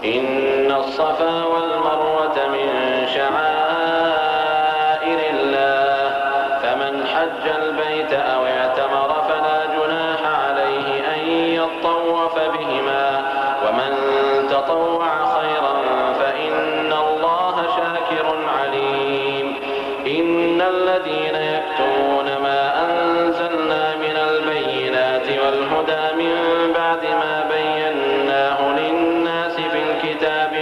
إن الصفا والمروة من شعائر الله، فمن حج البيت أو اعتمر فلا جناح عليه أن يطوف بهما، ومن تطوع خيرا فإن الله شاكر عليم. إن الذين يكتمون ما أنزلنا من البينات والهدى من بعد ما بيناه للناس في الكتاب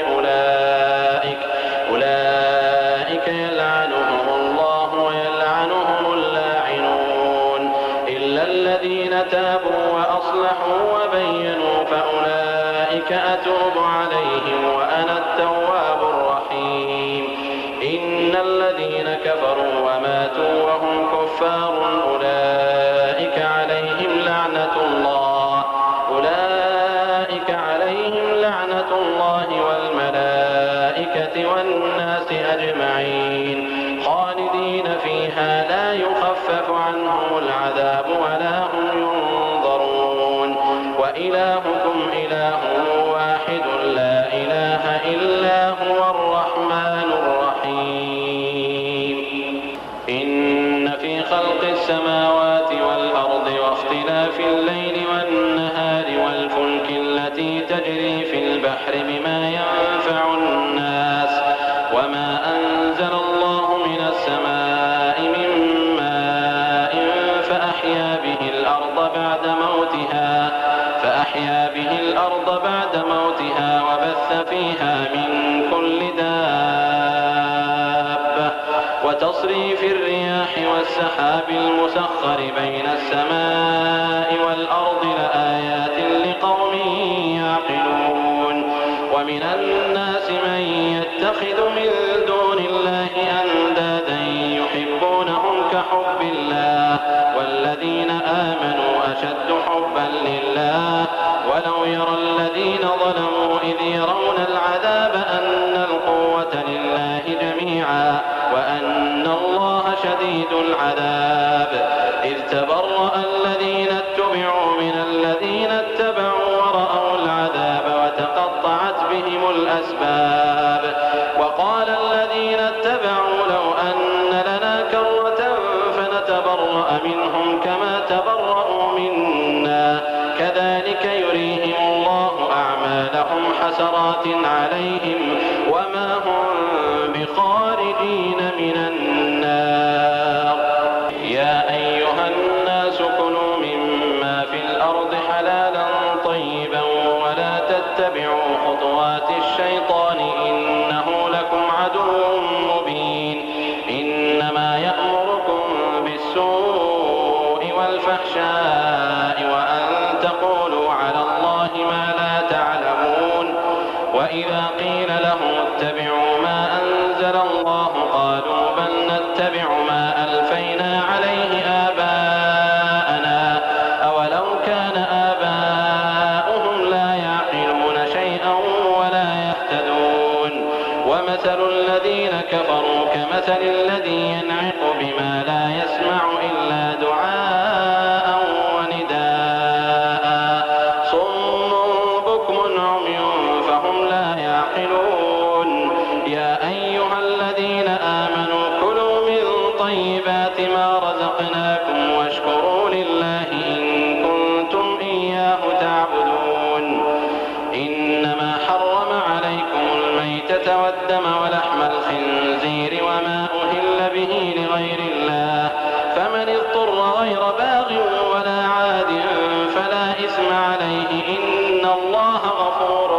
أولئك يلعنهم الله ويلعنهم اللاعنون، إلا الذين تابوا وأصلحوا وبينوا فأولئك أتوب عليهم وأنا التواب الرحيم. إن الذين كفروا وماتوا وهم كفار أولئك عليهم لعنة الله والملائكة والناس أجمعين، خالدين فيها لا يخفف عنهم العذاب ولا هم ينظرون. وإلهكم إله واحد لا إله إلا هو الرحمن الرحيم. إن في خلق السماوات والأرض واختلاف الليل والنهار والفلك التي تجري في البحر بما ينفع الناس وما أنزل الله من السماء من ماء فأحيا به الأرض بعد موتها وبث فيها من كل دابة وتصريف الرياح والسحاب المسخر بين السماء والأرض لآيات لقوم يعقلون. ومن الناس من يتخذ من دون الله أندادا يحبونهم كحب الله والذين آمنوا أشد حبا لله ولو يرى الذين ظلموا إذ يرون العذاب أن القوة لله جميعا وأن الله شديد العذاب. إذ تبرأ الذين اتبعوا من الذين اتبعوا ورأوا العذاب وتقطعت بهم الأسباب. وقال الذين اتبعوا لو أن لنا كرة فنتبرأ منهم كما تبرأوا منا كذلك يريهم الله أعمالهم حسرات عليهم وما هم بخارجين من النار. يا أيها الناس كلوا مما في الأرض حلالا طيبا ولا تتبعوا خطوات الشيطان إنه لكم عدو مبين. إنما يأمركم بالسوء والفحشاء وأن تقولوا على الله ما لا تعلمون. وإذا قيل لهم اتبعوا ما أنزل الله قالوا بل نتبع ما ألفينا عليه آباءنا أولو كان آباؤهم لا يعقلون شيئا ولا يهتدون. ومثل الذين كفروا كمثل الذي ينعق بما لا يسمع إلا دعاء ونداء صم بكم عمي فهم لا يعقلون. يا أيها الذين آمنوا كلوا من طيبات ما رزقناكم واشكروا لله إن كنتم إياه تعبدون. إنما حرم عليكم الميتة والدم ولحم الخنزير وما أهل به لغير الله فمن اضطر غير باغ ولا عاد فلا إثم عليه إن الله غفور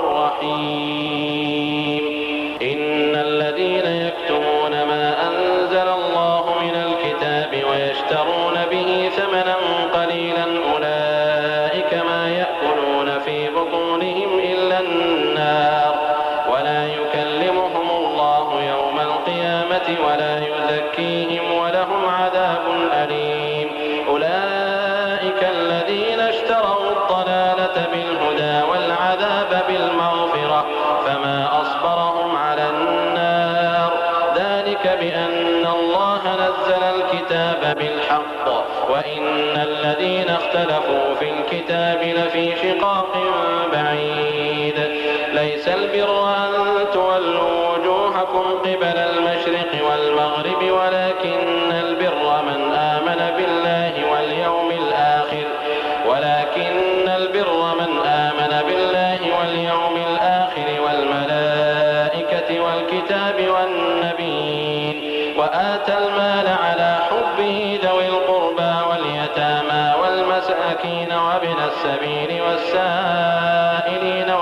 رحيم. إن الذين يكتمون ما أنزل الله من الكتاب ويشترون به ثمنا قليلا أولئك ما يأكلون في بطونهم إلا النار ولا يكلمهم الله يوم القيامة ولا يزكيهم ولهم عذاب أليم. أولئك الذين اشتروا الضلالة بالهدى والعذاب بالمغفرة فما أصبرهم على النار ذلك بأن الله نزل الكتاب بالحق وإن الذين اختلفوا في الكتاب لفي شقاق بعيد. ليس البر أن تولوا وجوهكم قبل المشرق والمغرب ولكن البر من آمن بالله واليوم الآخر والملائكة والكتاب والنبيين وآتى المال على حبه ذوي القربى واليتامى والمساكين وابن السبيل والسائلين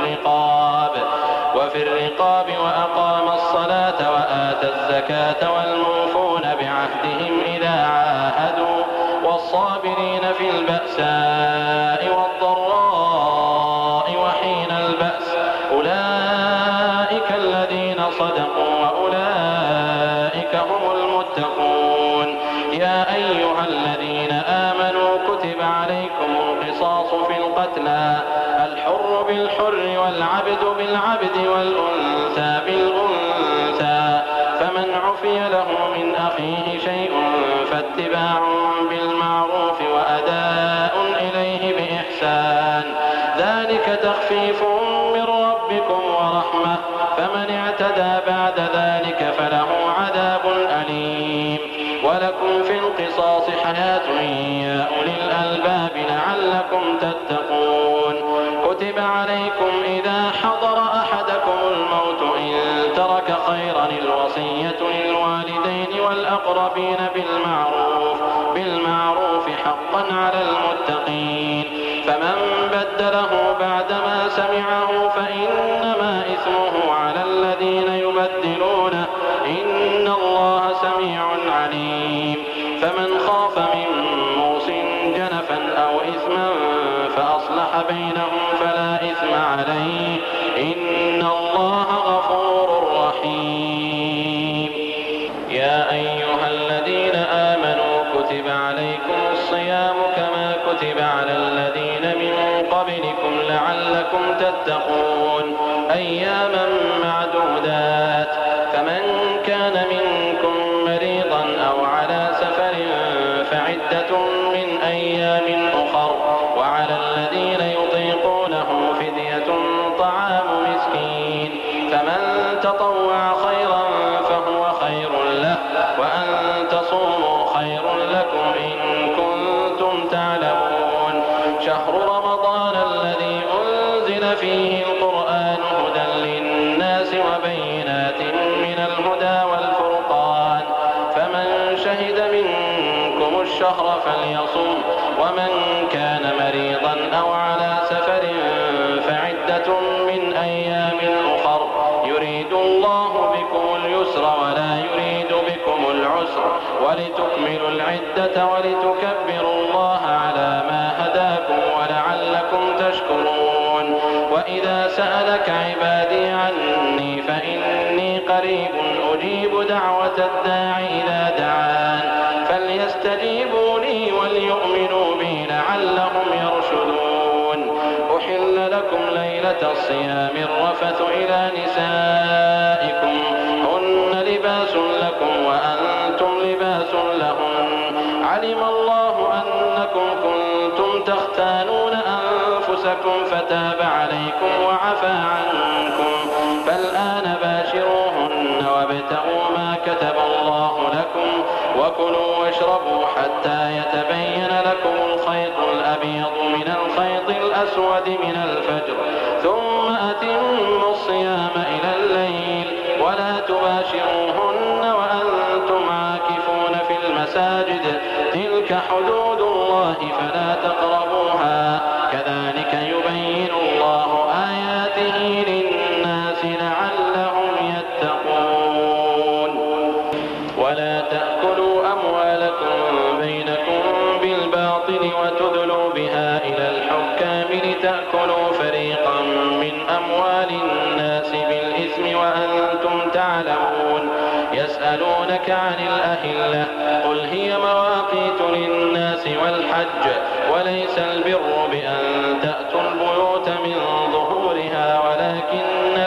وفي الرقاب وأقام الصلاة وآتى الزكاة والموفون بعهدهم إذا عاهدوا والصابرين في البأساء والضراء وحين البأس أولئك الذين صدقوا وأولئك هم المتقون. يا أيها الذين آمنوا كتب عليكم القصاص في القتلى الحر بالحر والعبد بالعبد والأنثى بالأنثى فمن عفي له من أخيه شيء فاتباع بالمعروف وأداء إليه بإحسان ذلك تخفيف من ربكم ورحمة فمن اعتدى بعد ذلك فله عذاب أليم. ولكم في القصاص حياة يا أولي الألباب لعلكم تتقون. كتب عليكم إذا حضر أحدكم الموت إن ترك خيرا الوصية للوالدين والأقربين بالمعروف حقا على المتقين فمن بدله بعدما سمعه فإنما إثمه على الذين يبدلونه إن الله سميع عليم. فمن خاف من موص جنفا أو إثما فأصلح بينهم فلا إثم عليه إن الله غفور رحيم. يا أيها الذين آمنوا كتب عليكم الصيام كما كتب على الذين من قبلكم لعلكم تتقون أياما معدودات فمن كان منكم مريضا أو على سفر فعدة من أيام أخر وعلى الذين يطيقونه فدية طعام مسكين فمن تطوع خيرا فهو خير له وأن تصوموا خير لكم إن كنتم تعلمون. شهر رمضان الذي أنزل فيه القرآن هدى للناس وبينات من الهدى والفرقان فمن شهد منكم الشهر فليصم ومن كان مريضا أو على سفر فعدة من أيام أخر يريد الله بكم اليسر ولا يريد بكم العسر ولتكملوا العدة ولتكبروا الله على ما هداكم ولعلكم تشكرون. وإذا سألك عبادي عني فإني قريب أجيب دعوة الداع إذا دعان فليستجيبوا لي وليؤمنوا بي لعلهم يرشدون. أحل لكم ليلة الصيام الرفث إلى نسائكم هن لباس لكم وأنتم لباس لهن علم الله أنكم كنتم تختانون أنفسكم فتاب عليكم وعفى عنكم فالآن باشروهن وابتغوا ما كتب الله لكم وكلوا واشربوا حتى يتبين لكم الخيط الأبيض من الخيط الأسود من الفجر ثم أتموا الصيام إلى الليل ولا تباشروهن وأنتم عاكفون في المساجد تلك حدود الله فلا تقربوها كذلك يبين الله آياته للناس لعلهم يتقون. ولا تأكلوا أموالكم بينكم بالباطل وتدلوا بها إلى الحكام لتأكلوا فريقا من أموال الناس بالإثم وأنتم تعلمون. يسألونك عن الأهلة قل هي مواقيت للناس والحج وليس البر بأن تأتوا البيوت من ظهورها ولكن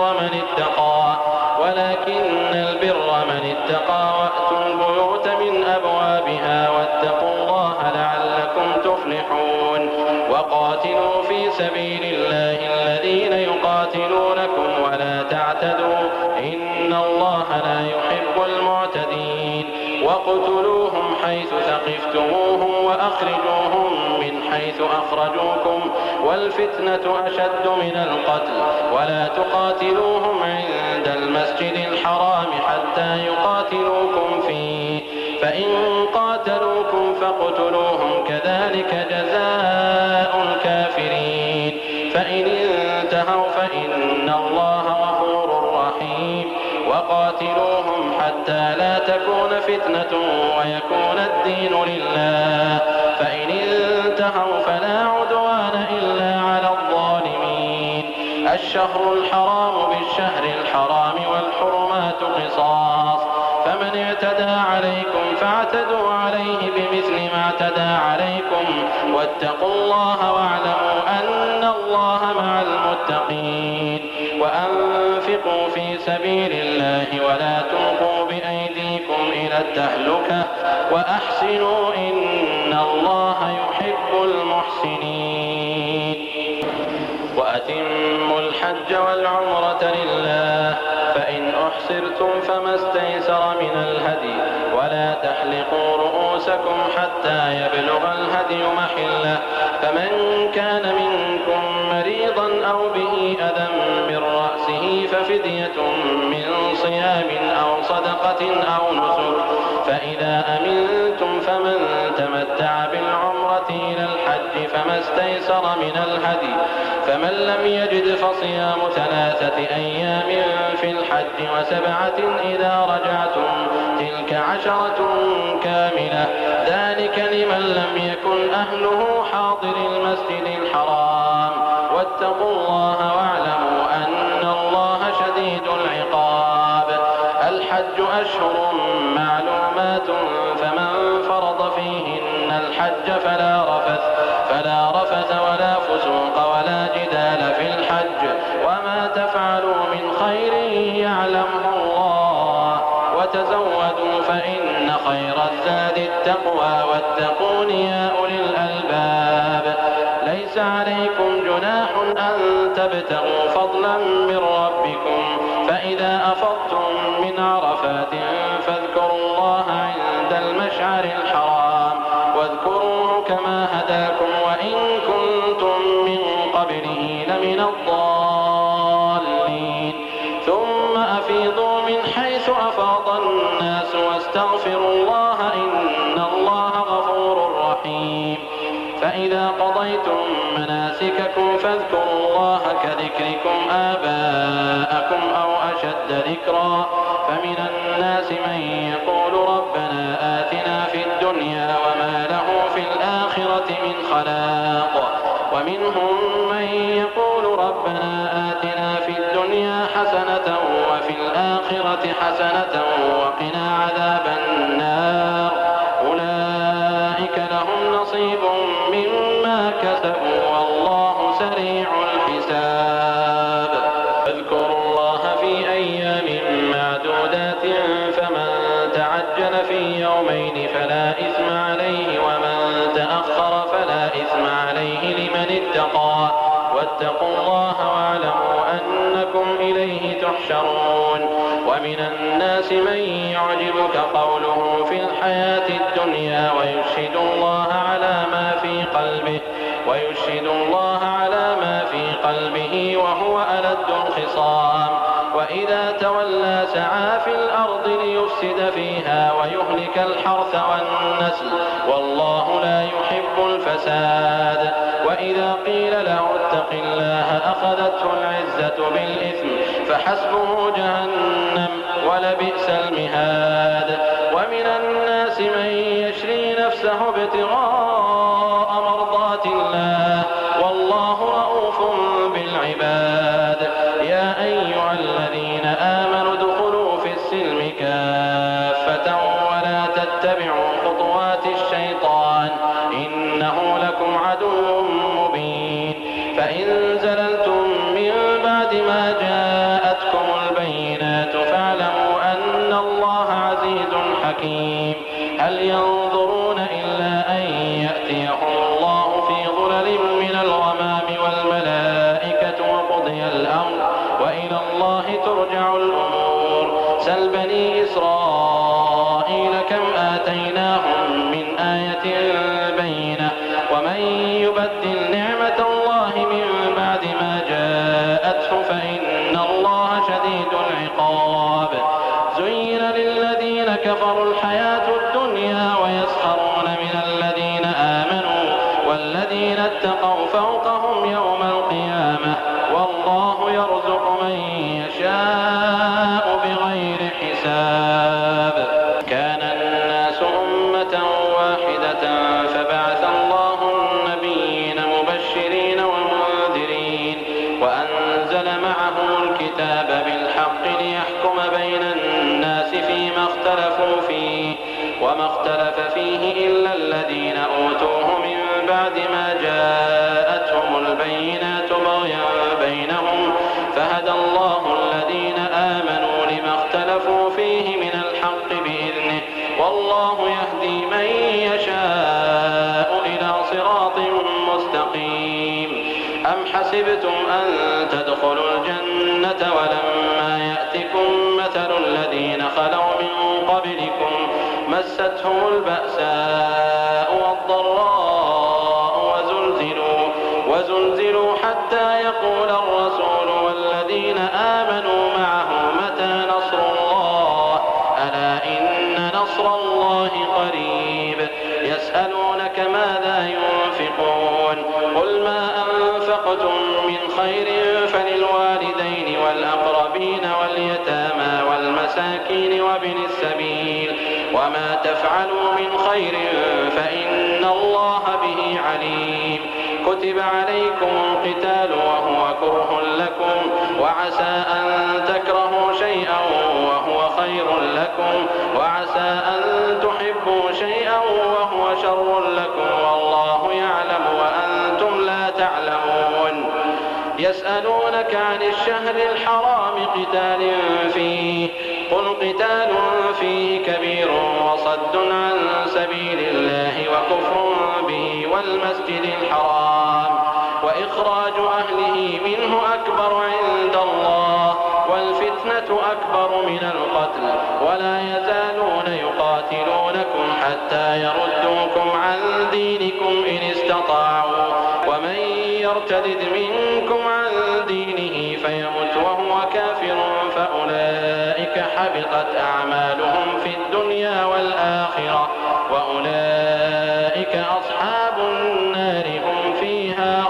البر من اتقى وأتوا البيوت من أبوابها واتقوا الله لعلكم تفلحون. وقاتلوا في سبيل الله الذين يقاتلون واقتلوهم حيث ثقفتموهم وأخرجوهم من حيث أخرجوكم والفتنة أشد من القتل ولا تقاتلوهم عند المسجد الحرام حتى يقاتلوكم فيه فإن قاتلوكم فاقتلوهم كذلك جزاء الكافرين فإن انتهوا فإن الله غفور رحيم وقاتلوهم حتى لا تكون فتنة ويكون الدين لله فإن انتهوا فلا عدوان إلا على الظالمين الشهر الحرام بالشهر الحرام والحرمات قصاص فمن اعتدى عليكم فاعتدوا عليه بمثل ما اعتدى عليكم واتقوا الله واعلموا أن الله مع المتقين وأنفقوا في سبيل الله ولا تلقوا بأيديكم إلى التهلكة وأحسنوا إن الله يحب المحسنين وأتموا الحج والعمرة لله فإن أحصرتم فما استيسر من الهدي ولا تحلقوا رؤوسكم حتى يبلغ الهدي محله فمن كان منكم مريضا أو به أذى من رأسه ففدية من صيام أو صدقة أو نسك فإذا أمنتم فمن تمتع بالعمرة إلى الحج فما استيسر من الهدي فمن لم يجد فصيام 3 أيام في الحج و7 إذا رجعتم تلك 10 كاملة ذلك لمن لم يكن أهله حاضر المسجد الحرام واتقوا الله واعلموا أن الله شديد العقاب الحج أشهر معلومات فمن فرض فيهن الحج فلا رفث ولا فسوق ولا جدال في الحج وما تفعلوا من خير يعلمه الله وتزودوا فإن خير الزاد التقوى واتقون يا أولي الألباب ليس عليكم جناح أن تبتغوا فضلا من ربكم فإذا أفضتم من عرفات فاذكروا الله عند المشعر الحرام واذكروه كما هداكم وإن كنتم من قبله لمن الضالين ثم أفيضوا من حيث أفاض الناس واستغفروا الله إن الله غفور رحيم فإذا قضيتم مناسككم فاذكروا الله كذكركم آباءكم أو أشد ذكرا فمن الناس من يقول ربنا آتنا في الدنيا وما له في الآخرة من خلاق ومنهم من يقول ربنا آتنا في الدنيا حسنة وفي الآخرة حسنة وقنا عذاب النار أولئك لهم نصيب مما كسبوا والله سريع الحساب اذكروا الله في أيام معدودات فمن تعجل في يومين فلا إثم عليه ومن تأخر فلا إثم عليه لمن اتقى واتقوا الله واعلموا أنكم إليه تحشرون ومن الناس من يعجبك قوله في الحياة الدنيا ويشهد الله على ما في قلبه وهو ألد الخصام وإذا تولى سعى في الأرض ليفسد فيها ويهلك الحرث والنسل والله لا يحب الفساد وإذا قيل له اتق الله أخذته العزة بالإثم فحسبه جهنم ولبئس المهاد ومن الناس من يشري نفسه ابتغاء مرضات الله والله رؤوف بالعباد يا أيها الذين آمنوا ادخلوا في السلم كافة ولا تتبعوا خطوات الشيطان إنه لكم عدو مبين فإن زللتم من بعد ما جاءتكم البينات فاعلموا أن الله عزيز حكيم هل ينظرون إلا أن يأتيهم الله في ظلل من الغمام والملائكة وقضي الأمر وإلى الله ترجع الأمور سل بني إسرائيل كم شديد العقاب. زين للذين كفروا الحياة الدنيا ويسخرون من الذين آمنوا والذين اتقوا فوقهم يوم القيامة والله يرزق من يشاء بغير حساب. كان الناس أمة واحدة فبعث الله النبيين مبشرين ومنذرين وأنزل معهم الكتاب بالحق ليحكم بين الناس فيما اختلفوا فيه وما اختلف فيه إلا الذين أوتوه من بعد ما جاءتهم البينات بغيا بينهم فهدى الله الذين آمنوا لما اختلفوا فيه من الحق بإذنه والله يهدي من يشاء إلى صراط مستقيم. أم حسبتم أن تدخلوا الجنة ولما يأتكم مثل الذين خلوا من قبلكم مستهم البأساء والضراء وزلزلوا حتى يقول الرسول والذين آمنوا معه متى نصر الله ألا إن نصر الله قريب. يسألونك ماذا ينفقون قل ما أنفقتم من خير فللوالدين والأقربين واليتامى والمساكين وابن السبيل وما تفعلوا من خير فإن الله به عليم. كتب عليكم القتال وهو كره لكم وعسى أن تكرهوا شيئا وهو خير لكم وعسى أن تحبوا شيئا وهو شر لكم والله يعلم وأنتم لا تعلمون. يسألونك عن الشهر الحرام قتال فيه قل قتال فيه كبير وصد عن سبيل الله وكفر به والمسجد الحرام وإخراج أهله منه أكبر عند الله والفتنة أكبر من القتل ولا يزالون يقاتلونكم حتى يردوكم عن دينكم إن استطاعوا ومن يرتد منكم عن دينه فيمت وهو كافر فأولئك حبطت أعمالهم في الدنيا والآخرة وأولئك أصحاب النار هم فيها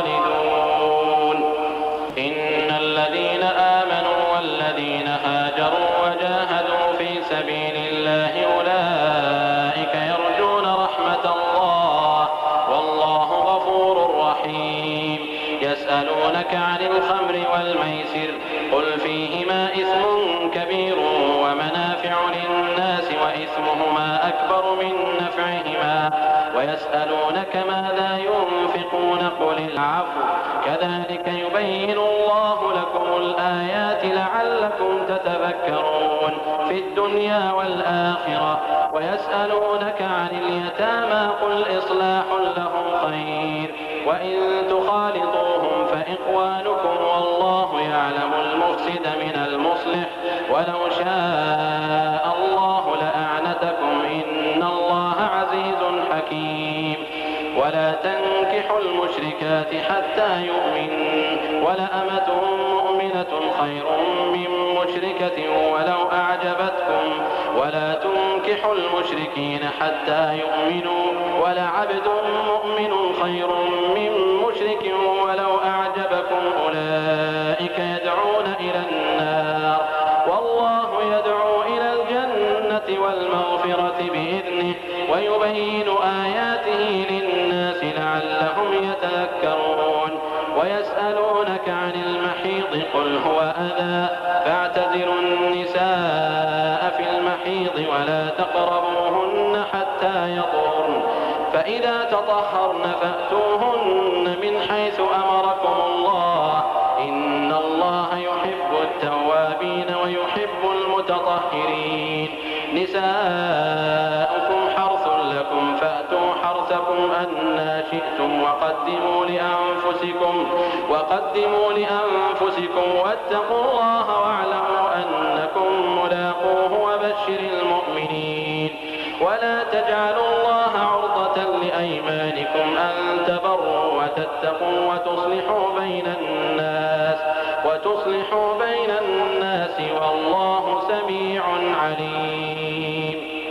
خالدون. إن الذين آمنوا والذين هاجروا وجاهدوا في سبيل الله أولئك يرجون رحمة الله والله غفور رحيم. يسألونك عن الخمر والميسر قل فيهما إثم كبير ومنافع للناس وإثمهما أكبر من نفعهما ويسألونك ماذا ينفقون قل العفو كذلك يبين الله لكم الآيات لعلكم تتذكرون في الدنيا والآخرة. ويسألونك عن اليتامى قل إصلاح لهم خير وإن تخالطوهم فإخوانكم والله يعلم المفسد من المصلح ولو شاء الله لأعنتكم إن الله عزيز حكيم. ولا تنكحوا المشركات حتى يؤمنوا ولأمة مؤمنة خير من مشركة ولو أعجبتكم ولا تنكحوا المشركين حتى يؤمنوا ولعبد مؤمن خير من مشرك ولو أعجبكم أولئك يدعون إلى النار والله يدعو إلى الجنة والمغفرة بإذنه ويبين آياته للناس لعلهم يتذكرون. ويسألونك عن المحيض قل هو أذى فاعتزلوا النساء في المحيض ولا تقربوهن حتى يطهرن فإذا تطهرن فأتوهن من حيث أمركم الله إن الله يحب التوابين ويحب المتطهرين. نساؤكم حرث لكم فأتوا حرثكم أنى شئتم وقدموا لأنفسكم واتقوا الله واعلموا أنكم ملاقوه وبشر المؤمنين. ولا تجعلوا الله عرضة لأيمانكم أن تبروا وتتقوا وتصلحوا بين الناس والله سميع عليم.